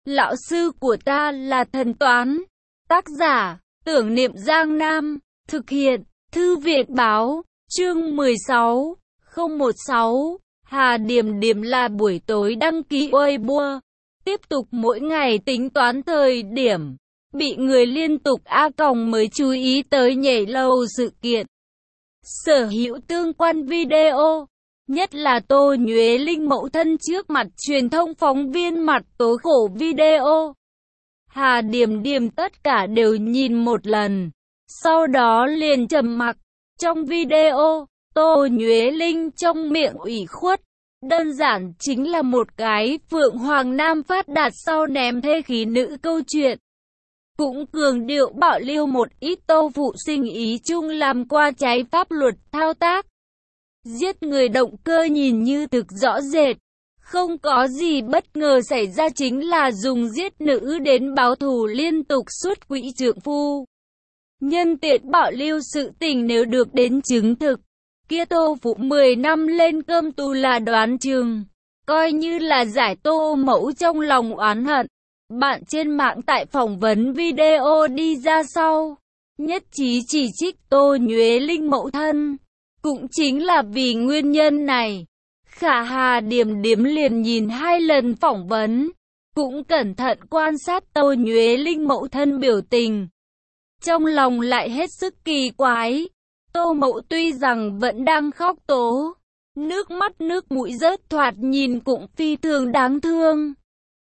Lão sư của ta là thần toán. Tác giả, Tưởng Niệm Giang Nam. Thực hiện, Thư viện Báo. Chương 16, 016. Hà Điềm Điềm là buổi tối đăng ký Weibo. Tiếp tục mỗi ngày tính toán thời điểm. Bị người liên tục mới chú ý tới nhảy lầu sự kiện. Sở hữu tương quan video. Nhất là Tô Nhuế Linh mẫu thân trước mặt truyền thông phóng viên mặt tố khổ video. Hà Điềm Điềm tất cả đều nhìn một lần. Sau đó liền trầm mặc. Trong video, Tô Nhuế Linh trong miệng ủy khuất. Đơn giản chính là một cái Phượng Hoàng Nam phát đạt sau ném thê khí nữ câu chuyện. Cũng cường điệu bảo lưu một ít Tô phụ sinh ý chung làm qua trái pháp luật thao tác. Giết người động cơ nhìn như thực rõ rệt. Không có gì bất ngờ xảy ra chính là dùng giết nữ đến báo thù liên tục suốt quỹ trượng phu. Nhân tiện bảo lưu sự tình nếu được đến chứng thực. Kia Tô phụ 10 năm lên cơm tù là đoán chừng. Coi như là giải Tô mẫu trong lòng oán hận. Bạn trên mạng tại phỏng vấn video đi ra sau. Nhất trí chỉ trích Tô Nhuế Linh mẫu thân. Cũng chính là vì nguyên nhân này. Hà Điềm Điềm liền nhìn 2 lần phỏng vấn. Cũng cẩn thận quan sát Tô Nhuế Linh mẫu thân biểu tình. Trong lòng lại hết sức kỳ quái. Tô mẫu tuy rằng vẫn đang khóc tố. Nước mắt nước mũi rớt thoạt nhìn cũng phi thường đáng thương.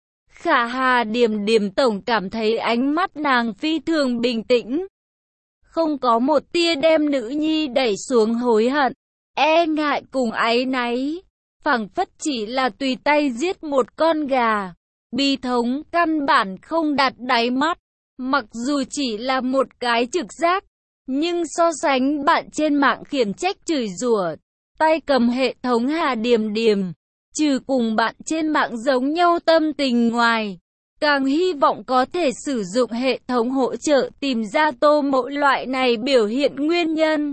Hà Điềm Điềm tổng cảm thấy ánh mắt nàng phi thường bình tĩnh. Không có một tia đem nữ nhi đẩy xuống hối hận, e ngại cùng áy náy. Phảng phất chỉ là tùy tay giết một con gà. Bi thống căn bản không đặt đáy mắt. Mặc dù chỉ là một cái trực giác, nhưng so sánh bạn trên mạng khiển trách chửi rủa, tay cầm hệ thống Hà Điềm Điềm, trừ cùng bạn trên mạng giống nhau tâm tình ngoài, càng hy vọng có thể sử dụng hệ thống hỗ trợ tìm ra Tô mẫu loại này biểu hiện nguyên nhân.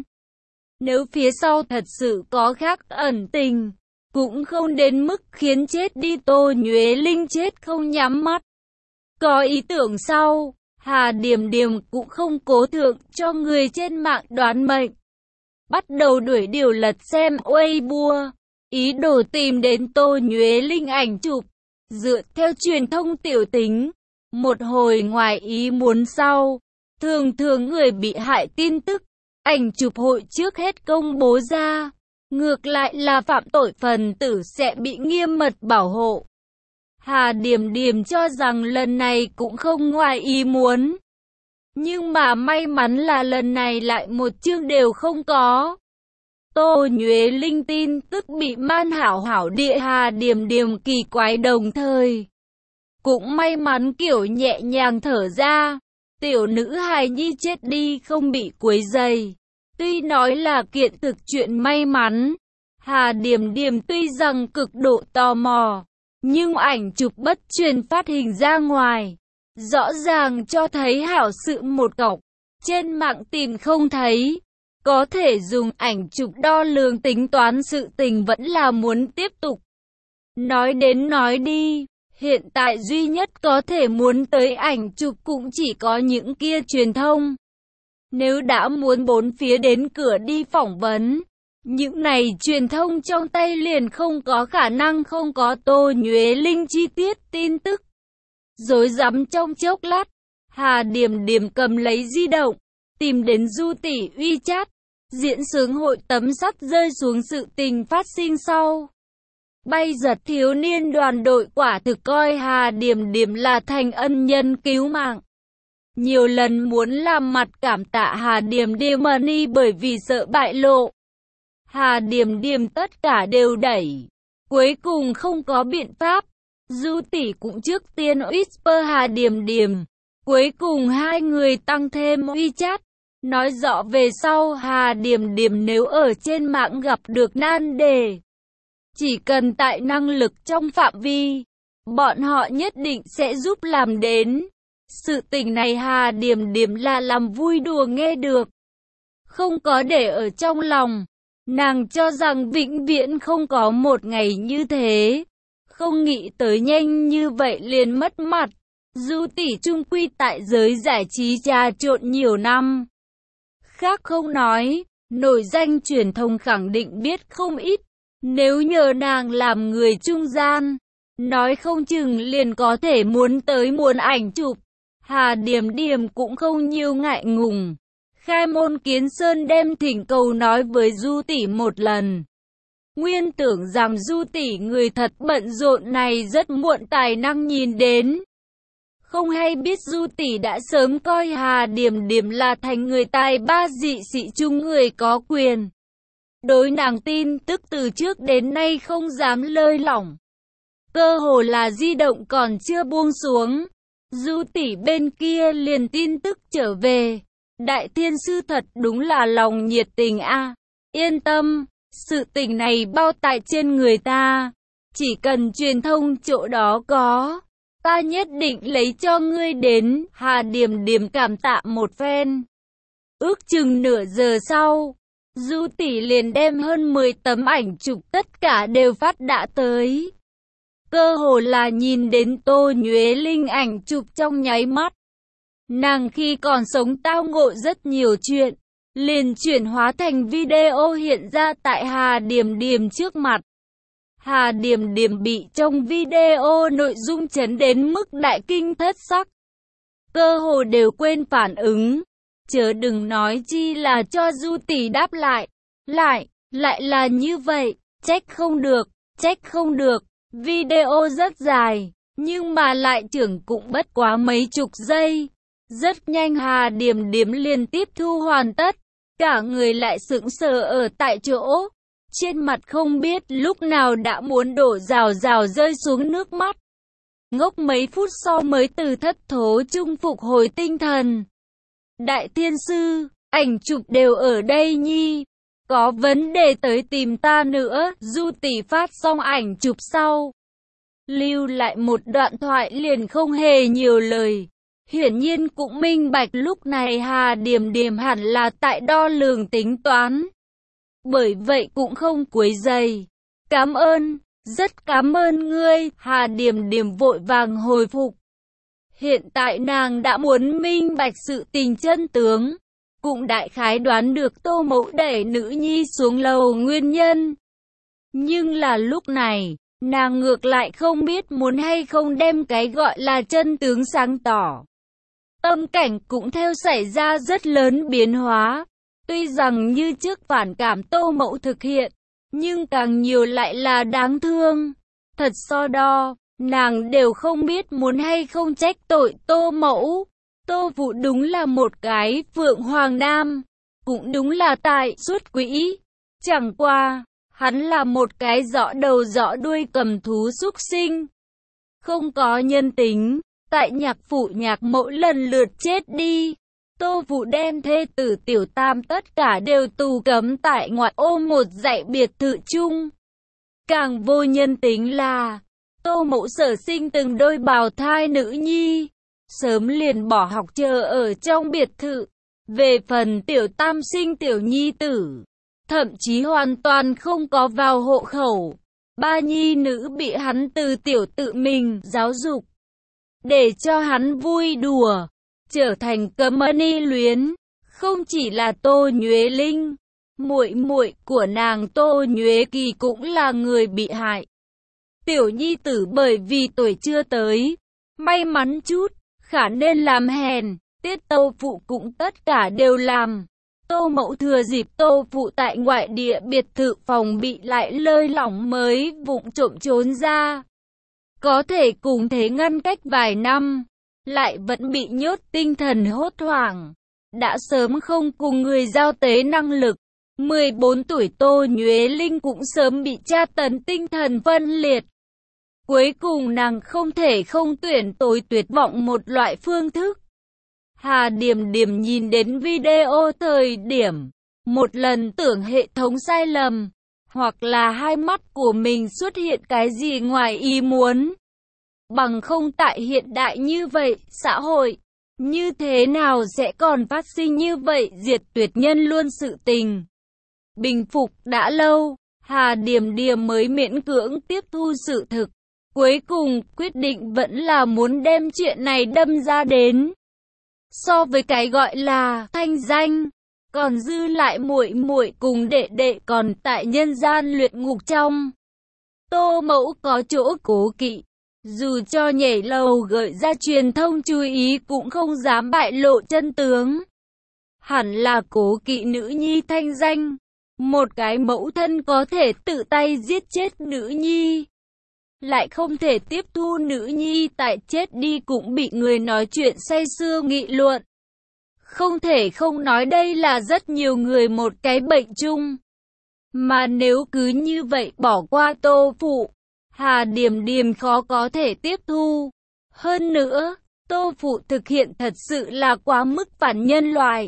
Nếu phía sau thật sự có khác ẩn tình, cũng không đến mức khiến chết đi Tô Nhuế Linh chết không nhắm mắt. Có ý tưởng sau, Hà Điềm Điềm cũng không cố thượng cho người trên mạng đoán mệnh. Bắt đầu đuổi điều lật xem Weibo, ý đồ tìm đến Tô Nhuế Linh ảnh chụp. Dựa theo truyền thông tiểu tính, một hồi ngoài ý muốn sau, thường thường người bị hại tin tức, ảnh chụp hội trước hết công bố ra. Ngược lại là phạm tội phần tử sẽ bị nghiêm mật bảo hộ. Hà Điềm Điềm cho rằng lần này cũng không ngoài ý muốn. Nhưng mà may mắn là lần này lại một chương đều không có. Tô Nhuế Linh tin tức bị man hảo địa Hà Điềm Điềm kỳ quái đồng thời. Cũng may mắn kiểu nhẹ nhàng thở ra. Tiểu nữ hài nhi chết đi không bị quấy rầy. Tuy nói là kiện thực chuyện may mắn. Hà Điềm Điềm tuy rằng cực độ tò mò, nhưng ảnh chụp bất truyền phát hình ra ngoài. Rõ ràng cho thấy hảo sự một cọc. Trên mạng tìm không thấy. Có thể dùng ảnh chụp đo lường tính toán sự tình vẫn là muốn tiếp tục. Nói đến nói đi, hiện tại duy nhất có thể muốn tới ảnh chụp cũng chỉ có những kia truyền thông. Nếu đã muốn bốn phía đến cửa đi phỏng vấn, những này truyền thông trong tay liền không có khả năng không có Tô Nhuế Linh chi tiết tin tức. Rối rắm trong chốc lát, Hà Điềm Điềm cầm lấy di động, tìm đến Du tỷ WeChat, diễn xướng hội tấm sắt rơi xuống sự tình phát sinh sau. Bay giật thiếu niên đoàn đội quả thực coi Hà Điềm Điềm là thành ân nhân cứu mạng. Nhiều lần muốn làm mặt cảm tạ Hà Điềm Điềm Money bởi vì sợ bại lộ. Hà Điềm Điềm tất cả đều đẩy. Cuối cùng không có biện pháp. Du tỷ cũng trước tiên whisper Hà Điềm Điềm. Cuối cùng hai người tăng thêm WeChat. Nói rõ về sau Hà Điềm Điềm nếu ở trên mạng gặp được nan đề, chỉ cần tại năng lực trong phạm vi, bọn họ nhất định sẽ giúp làm đến. Sự tình này Hà Điềm Điềm là làm vui đùa nghe được, không có để ở trong lòng. Nàng cho rằng vĩnh viễn không có một ngày như thế. Không nghĩ tới nhanh như vậy liền mất mặt. Du tỷ trung quy tại giới giải trí trà trộn nhiều năm. Khác không nói, nổi danh truyền thông khẳng định biết không ít. Nếu nhờ nàng làm người trung gian, nói không chừng liền có thể muốn tới muôn ảnh chụp. Hà Điềm Điềm cũng không nhiều ngại ngùng. Khai môn kiến sơn đem thỉnh cầu nói với Du tỷ một lần. Nguyên tưởng rằng Du tỷ người thật bận rộn này rất muộn tài năng nhìn đến. Không hay biết Du tỷ đã sớm coi Hà Điềm Điềm là thành người tài ba dị sĩ chung người có quyền. Đối nàng tin tức từ trước đến nay không dám lơi lỏng. Cơ hồ là di động còn chưa buông xuống. Du tỷ bên kia liền tin tức trở về. Đại thiên sư thật đúng là lòng nhiệt tình a. Yên tâm, sự tình này bao tại trên người ta. Chỉ cần truyền thông chỗ đó có, ta nhất định lấy cho ngươi đến. Hà Điềm Điềm cảm tạ một phen. Ước chừng nửa giờ sau, Du tỷ liền đem hơn 10 tấm ảnh chụp tất cả đều phát đã tới. Cơ hồ là nhìn đến Tô Nhuế Linh ảnh chụp trong nháy mắt. Nàng khi còn sống tao ngộ rất nhiều chuyện, liền chuyển hóa thành video hiện ra tại Hà Điềm Điềm trước mặt. Hà Điềm Điềm bị trong video nội dung chấn đến mức đại kinh thất sắc. Cơ hồ đều quên phản ứng, chớ đừng nói chi là cho Du tỷ đáp lại. Lại là như vậy, trách không được. Video rất dài, nhưng mà lại trưởng cũng bất quá mấy chục giây. Rất nhanh Hà Điềm Điềm liền tiếp thu hoàn tất, cả người lại sững sờ ở tại chỗ. Trên mặt không biết lúc nào đã muốn đổ rào rào rơi xuống nước mắt. Ngốc mấy phút sau mới từ thất thố chung phục hồi tinh thần. Đại thiên sư, ảnh chụp đều ở đây nhi. Có vấn đề tới tìm ta nữa. Du tỷ phát xong ảnh chụp sau, lưu lại một đoạn thoại liền không hề nhiều lời. Hiển nhiên cũng minh bạch lúc này Hà Điềm Điềm hẳn là tại đo lường tính toán. Bởi vậy cũng không quấy rầy. Cảm ơn, rất cảm ơn ngươi. Hà Điềm Điềm vội vàng hồi phục. Hiện tại nàng đã muốn minh bạch sự tình chân tướng. Cũng đại khái đoán được Tô Mẫu đẩy nữ nhi xuống lầu nguyên nhân. Nhưng là lúc này, nàng ngược lại không biết muốn hay không đem cái gọi là chân tướng sáng tỏ. Tâm cảnh cũng theo xảy ra rất lớn biến hóa. Tuy rằng như trước phản cảm Tô Mẫu thực hiện, nhưng càng nhiều lại là đáng thương. Thật so đo, nàng đều không biết muốn hay không trách tội Tô Mẫu. Tô Vũ đúng là một cái Phượng Hoàng Nam, cũng đúng là tại xuất quỹ. Chẳng qua, hắn là một cái rõ đầu rõ đuôi cầm thú súc sinh. Không có nhân tính, tại nhạc phụ nhạc mẫu lần lượt chết đi. Tô Vũ đem thê tử Tiểu Tam tất cả đều tù cấm tại ngoại ô một dãy biệt thự chung. Càng vô nhân tính là, Tô Mẫu sở sinh từng đôi bào thai nữ nhi, sớm liền bỏ học chờ ở trong biệt thự. Về phần Tiểu Tam sinh tiểu nhi tử, thậm chí hoàn toàn không có vào hộ khẩu. Ba nhi nữ bị hắn từ tiểu tự mình giáo dục, để cho hắn vui đùa, trở thành cấm ni luyến. Không chỉ là Tô Nhuế Linh, muội muội của nàng Tô Nhuế Kỳ cũng là người bị hại. Tiểu nhi tử bởi vì tuổi chưa tới, may mắn chút, khả nên làm hèn, tiết Tô Phụ cũng tất cả đều làm. Tô Mẫu thừa dịp Tô Phụ tại ngoại địa biệt thự phòng bị lại lơi lỏng mới vụng trộm trốn ra. Có thể cùng thế ngăn cách vài năm, lại vẫn bị nhốt tinh thần hốt hoảng. Đã sớm không cùng người giao tế năng lực. 14 tuổi Tô Nhuế Linh cũng sớm bị tra tấn tinh thần phân liệt. Cuối cùng nàng không thể không tuyển tối tuyệt vọng một loại phương thức. Hà Điềm Điềm nhìn đến video thời điểm, một lần tưởng hệ thống sai lầm, hoặc là hai mắt của mình xuất hiện cái gì ngoài ý muốn. Bằng không tại hiện đại như vậy, xã hội, như thế nào sẽ còn phát sinh như vậy diệt tuyệt nhân luôn sự tình. Bình phục đã lâu, Hà Điềm Điềm mới miễn cưỡng tiếp thu sự thực. cuối cùng quyết định vẫn là muốn đem chuyện này đâm ra đến. So với cái gọi là thanh danh, còn dư lại muội muội cùng đệ đệ còn tại nhân gian luyện ngục trong. Tô Mẫu có chỗ cố kỵ, dù cho nhảy lầu gợi ra truyền thông chú ý cũng không dám bại lộ chân tướng. Hẳn là cố kỵ nữ nhi thanh danh, một cái mẫu thân có thể tự tay giết chết nữ nhi, lại không thể tiếp thu nữ nhi tại chết đi cũng bị người nói chuyện say sưa nghị luận. Không thể không nói đây là rất nhiều người một cái bệnh chung. Mà nếu cứ như vậy bỏ qua Tô Phụ, Hà Điềm Điềm khó có thể tiếp thu. Hơn nữa, Tô Phụ thực hiện thật sự là quá mức phản nhân loại.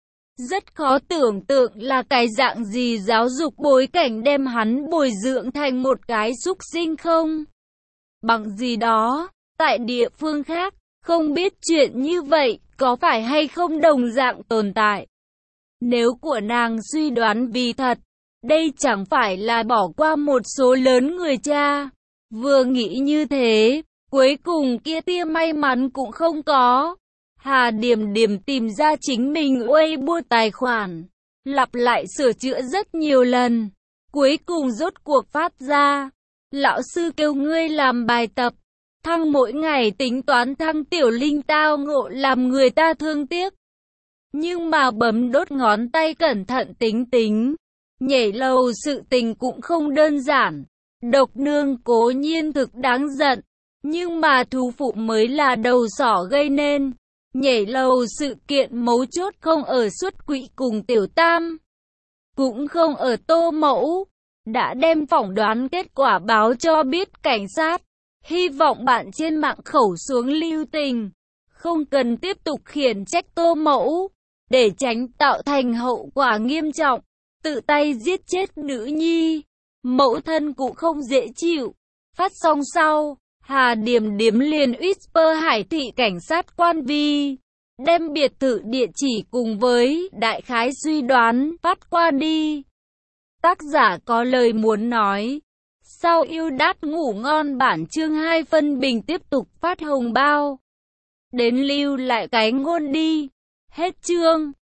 Rất khó tưởng tượng là cái dạng gì giáo dục bối cảnh đem hắn bồi dưỡng thành một cái súc sinh không. Bằng gì đó, tại địa phương khác, không biết chuyện như vậy có phải hay không đồng dạng tồn tại. Nếu của nàng suy đoán vì thật, đây chẳng phải là bỏ qua một số lớn người cha. Vừa nghĩ như thế, cuối cùng kia tia may mắn cũng không có. Hà Điềm Điềm tìm ra chính mình Weibo tài khoản, lặp lại sửa chữa rất nhiều lần. Cuối cùng rốt cuộc phát ra. Lão sư kêu ngươi làm bài tập. Thăng mỗi ngày tính toán thăng tiểu linh tao ngộ làm người ta thương tiếc. Nhưng mà bấm đốt ngón tay cẩn thận tính. Nhảy lầu sự tình cũng không đơn giản. Độc nương cố nhiên thực đáng giận. Nhưng mà thú phụ mới là đầu sỏ gây nên. Nhảy lầu sự kiện mấu chốt không ở xuất quỹ cùng tiểu tam. Cũng không ở Tô Mẫu. Đã đem phỏng đoán kết quả báo cho biết cảnh sát. Hy vọng bạn trên mạng khẩu xuống lưu tình. Không cần tiếp tục khiển trách Tô Mẫu. Để tránh tạo thành hậu quả nghiêm trọng. Tự tay giết chết nữ nhi. Mẫu thân cũng không dễ chịu. Phát xong sau, Hà Điềm Điềm liền whisper Hải thị cảnh sát quan vi. Đem biệt thự địa chỉ cùng với đại khái suy đoán phát qua đi. Tác giả có lời muốn nói. Sau yêu đát ngủ ngon bản chương 2 phân bình tiếp tục phát hồng bao. Đến lưu lại cái ngôn đi. Hết chương.